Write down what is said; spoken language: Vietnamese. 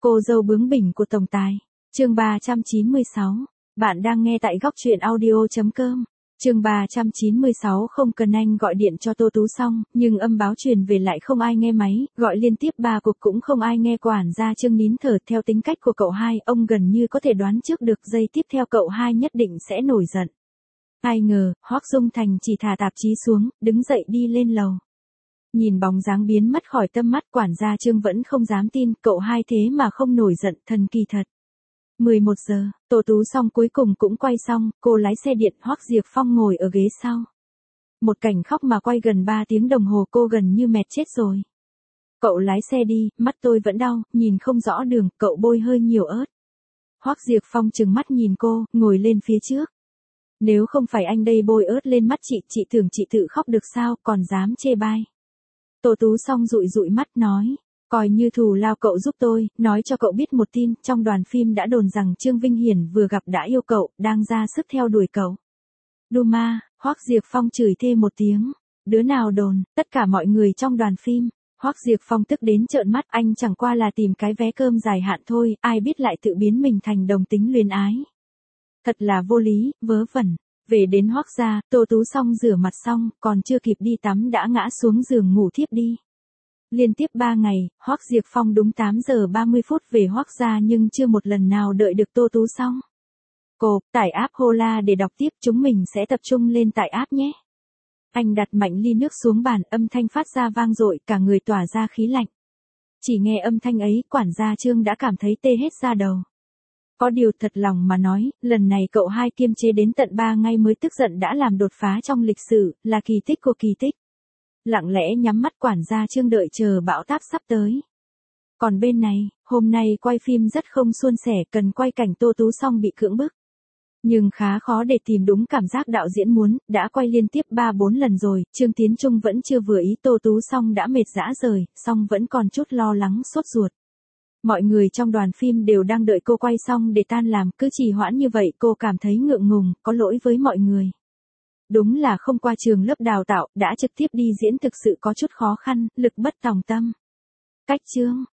Cô dâu bướng bỉnh của tổng tài. Chương 396. Bạn đang nghe tại góc truyện audio.com. Chương 396 không cần anh gọi điện cho Tô Tú xong, nhưng âm báo truyền về lại không ai nghe máy, gọi liên tiếp 3 cuộc cũng không ai nghe. Quản gia Trương nín thở. Theo tính cách của cậu hai, ông gần như có thể đoán trước được giây tiếp theo cậu hai nhất định sẽ nổi giận. Ai ngờ, Hoắc Dung Thành chỉ thả tạp chí xuống, đứng dậy đi lên lầu. Nhìn bóng dáng biến mất khỏi tâm mắt, quản gia Trương vẫn không dám tin, cậu hai thế mà không nổi giận, thần kỳ thật. 11 giờ, Tô Tú xong cuối cùng cũng quay xong, cô lái xe điện, Hoắc Diệp Phong ngồi ở ghế sau. Một cảnh khóc mà quay gần 3 tiếng đồng hồ, cô gần như mệt chết rồi. Cậu lái xe đi, mắt tôi vẫn đau, nhìn không rõ đường, cậu bôi hơi nhiều ớt. Hoắc Diệp Phong trừng mắt nhìn cô, ngồi lên phía trước. Nếu không phải anh đây bôi ớt lên mắt chị tưởng chị tự khóc được sao, còn dám chê bai. Tô Tú xong dụi dụi mắt nói, coi như thù lao cậu giúp tôi, nói cho cậu biết một tin, trong đoàn phim đã đồn rằng Trương Vinh Hiển vừa gặp đã yêu cậu, đang ra sức theo đuổi cậu. Đu ma, Hoắc Diệp Phong chửi thề một tiếng, đứa nào đồn, tất cả mọi người trong đoàn phim. Hoắc Diệp Phong tức đến trợn mắt, anh chẳng qua là tìm cái vé cơm dài hạn thôi, ai biết lại tự biến mình thành đồng tính luyến ái. Thật là vô lý, vớ vẩn. Về đến Hoắc gia, Tô Tú xong rửa mặt xong, còn chưa kịp đi tắm đã ngã xuống giường ngủ thiếp đi. Liên tiếp 3 ngày, Hoắc Diệp Phong đúng 8 giờ 30 phút về Hoắc gia nhưng chưa một lần nào đợi được Tô Tú xong. Cô, tải app Hola để đọc tiếp, chúng mình sẽ tập trung lên tải app nhé. Anh đặt mạnh ly nước xuống bàn, âm thanh phát ra vang dội, cả người tỏa ra khí lạnh. Chỉ nghe âm thanh ấy, quản gia Trương đã cảm thấy tê hết da đầu. Có điều thật lòng mà nói, lần này cậu hai kiềm chế đến tận 3 ngày mới tức giận đã làm đột phá trong lịch sử, là kỳ tích của kỳ tích. Lặng lẽ nhắm mắt, quản gia Trương đợi chờ bão táp sắp tới. Còn bên này, hôm nay quay phim rất không suôn sẻ, cần quay cảnh Tô Tú xong bị cưỡng bức. Nhưng khá khó để tìm đúng cảm giác đạo diễn muốn, đã quay liên tiếp 3-4 lần rồi, Trương Tiến Trung vẫn chưa vừa ý, Tô Tú xong đã mệt rã rời, xong vẫn còn chút lo lắng sốt ruột. Mọi người trong đoàn phim đều đang đợi cô quay xong để tan làm, cứ trì hoãn như vậy cô cảm thấy ngượng ngùng, có lỗi với mọi người. Đúng là không qua trường lớp đào tạo, đã trực tiếp đi diễn thực sự có chút khó khăn, lực bất tòng tâm. Cách chương,